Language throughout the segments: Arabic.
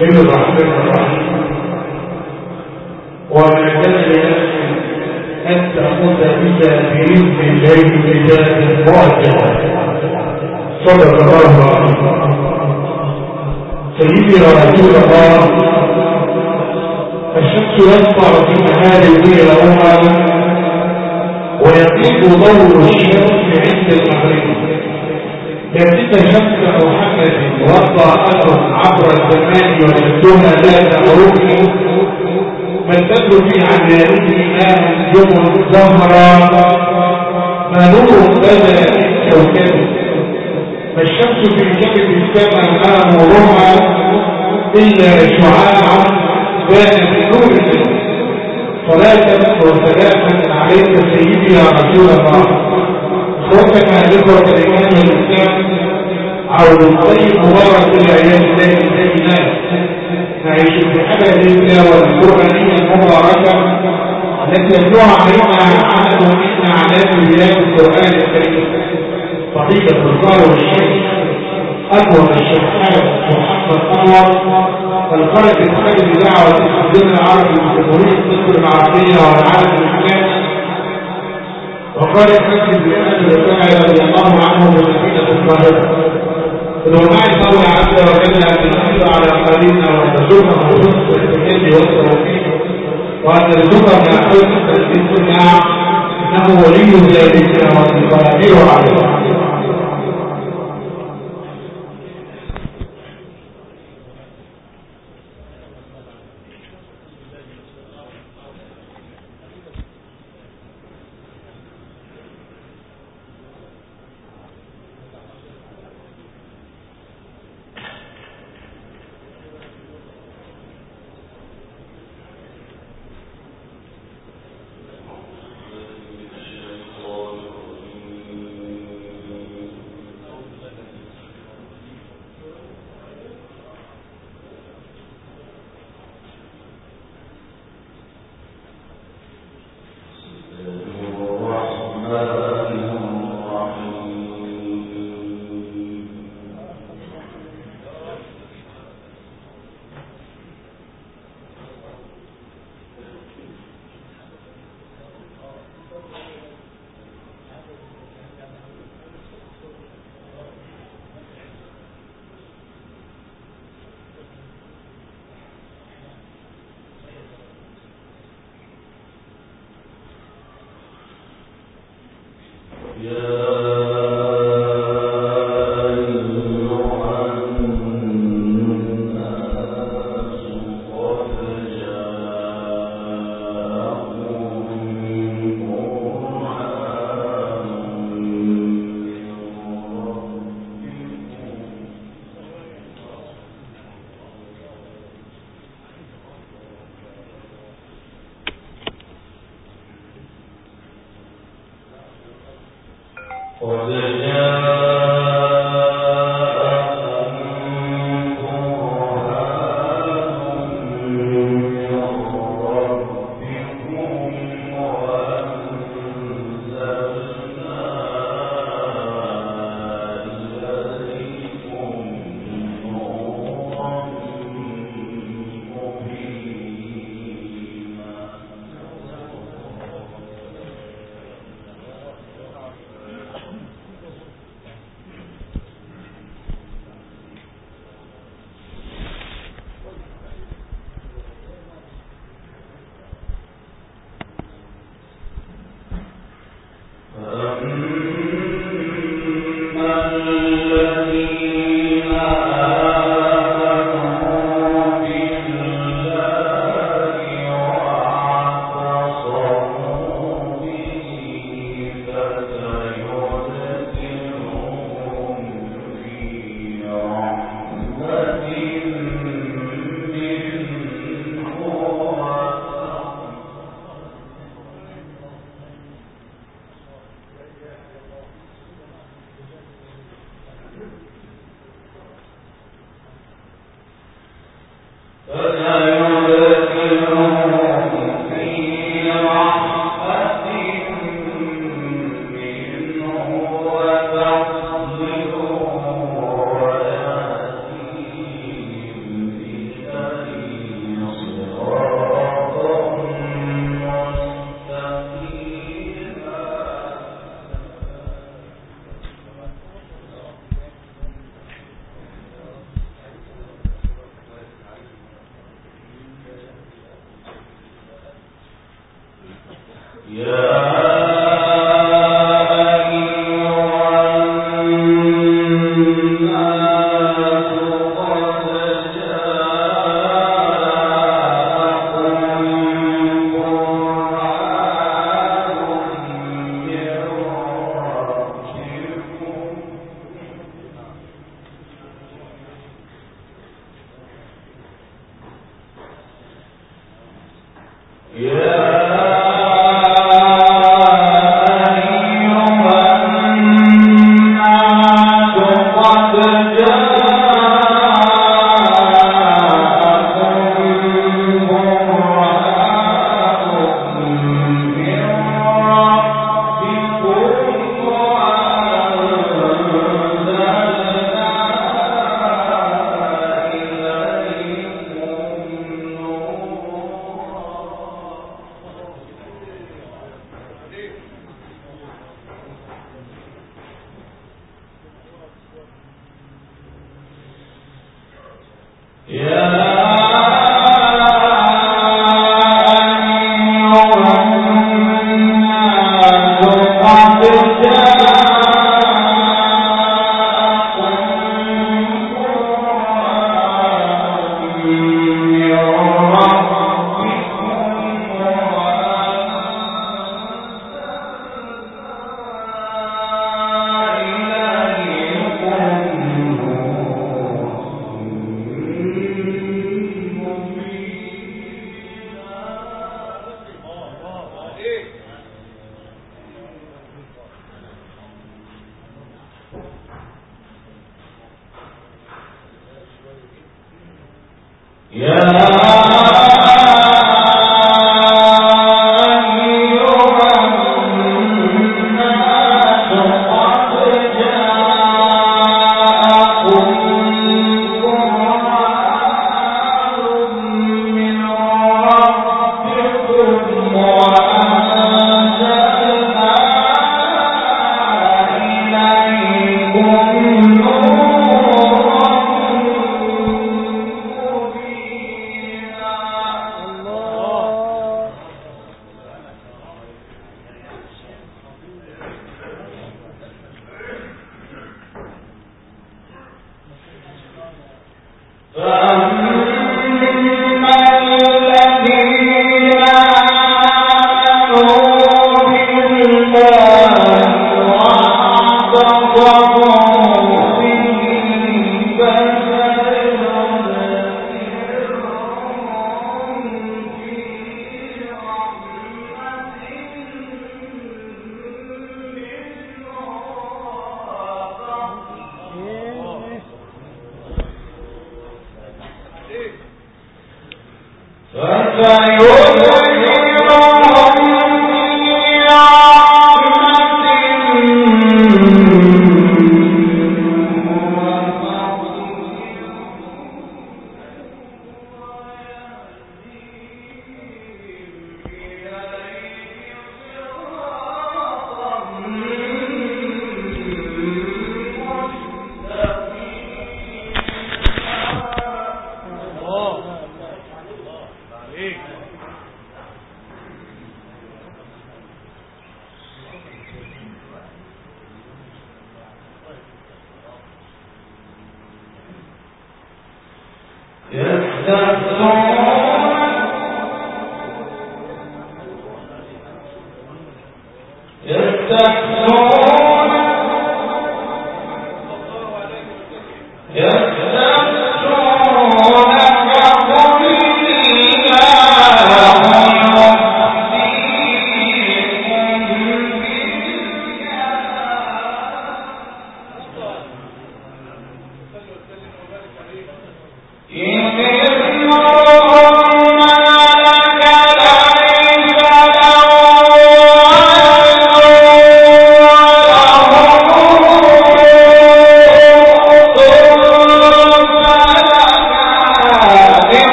الله الرحمن الرحيم. وما كان لنفس أن تأخذ إلا بإذن الله كتابا معجلا. صدق الله العظيم. سيدي رسول الله، الشمس يسطع في نهار الليل أمة، ويغيب ضوء الشمس عند المغرب، لكن شمس محمد وضع أثر عبر الزمان وشدها ذات غروب، فالبدر في عنانه ماء جمع زهرا، ما نور بدا من كوكب، فالشمس في كبد السماء ما نورها إلا شعاع بان بنور الله. صلاة وسلاما عليك سيدي يا رسول الله. اخوتنا ذكر الإيمان والإسلام، عود الطيب مبارك الأيام التي تجينا نعيش في حالة التلاوة القرآنية المباركة التي يتلوها علينا عدد من أعلام بلاد القرآن الكريم، فضيلة القارئ والشيخ أكبر الشيخ محمد أنور القارئ الخالد بدعوة الحزين العربي لجمهورية مصر العربية والعالم الإسلامي، وقارئ مسجد بلاد الرفاعي رضي الله عنه بمدينة القاهرة. ودعاء الله عز وجل أن يحفظ على قليلنا ويرزقنا حسن التجدي والتوفيق، وأن يرزقنا حسن الاستماع، إنه ولي ذلك والقادر عليه.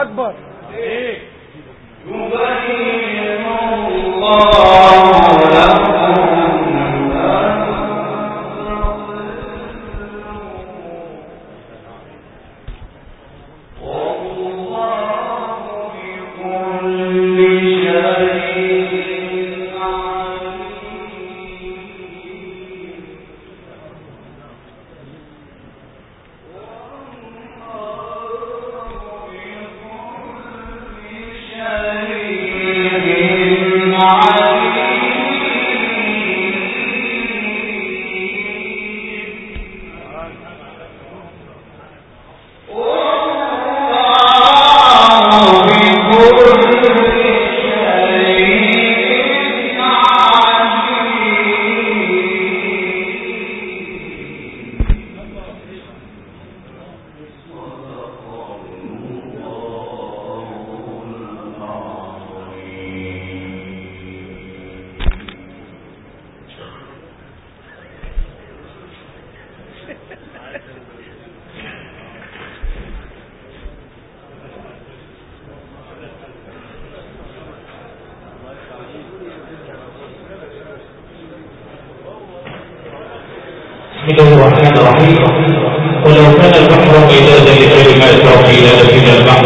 اكبر. ايه يبين الله لكم بسم الله الرحمن الرحيم. ولو كان البحر مدادا لكلمات ربي لنفد البحر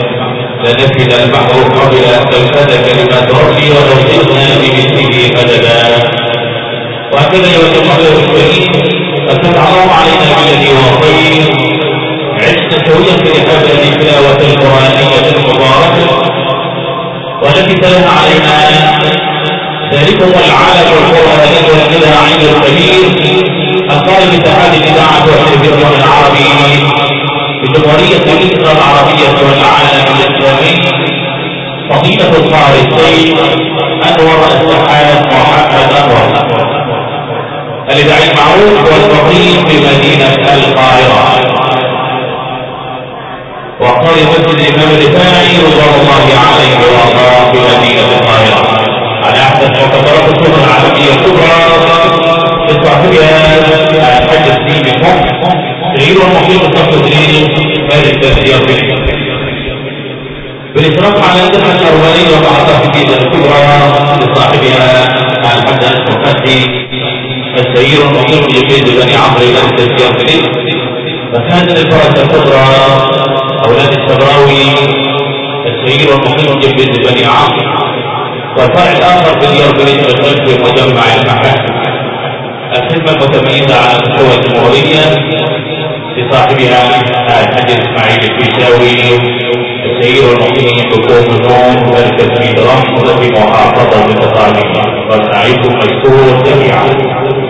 قبل ان تنفد كلمات ربي ولو جئنا بمثله مددا. وهكذا ايها الاخوه الكريم قد فتح الله علينا بالذي هو خير عشنا سويا في هذه التلاوه القرانيه المباركه والتي تلاها علينا ذلكم العالم القراني والاذاعي الكبير القائم باتحاد الاذاعه والتلفزيون العربي بجمهوريه مصر العربيه والعالم الاسلامي فضيله القارئ السيد انور السحاب محمد انور الاذاعي المعروف والمقيم بمدينه القاهره وقارئ مسجد الامام الرفاعي رضوان الله عليه وارضاه بمدينه القاهره على احدث معتبرات الصوره العالميه الكبرى لصاحبها الحج الدين المحسن غير المحيط التقديري هذه التسجيل بالاشراف على الجبهه الاوليه وبعضها في الجيزه الكبرى لصاحبها الحج المحسن السير المقيم بجيز بني عمرو الى التسجيل فهذه الفرس الكبرى اولاد الشبراوي السير المقيم بجيز بني عمرو والفرع الاخر في ديار بريد الخلف مجمع المحاسن الخدمة المتميزة على مستوى الجمهورية لصاحبها الحاج اسماعيل الفيشاوي السيد المقيم بكوم النوم مركز في رمز في محافظة القطامية. وسعيكم مشكور جميعا.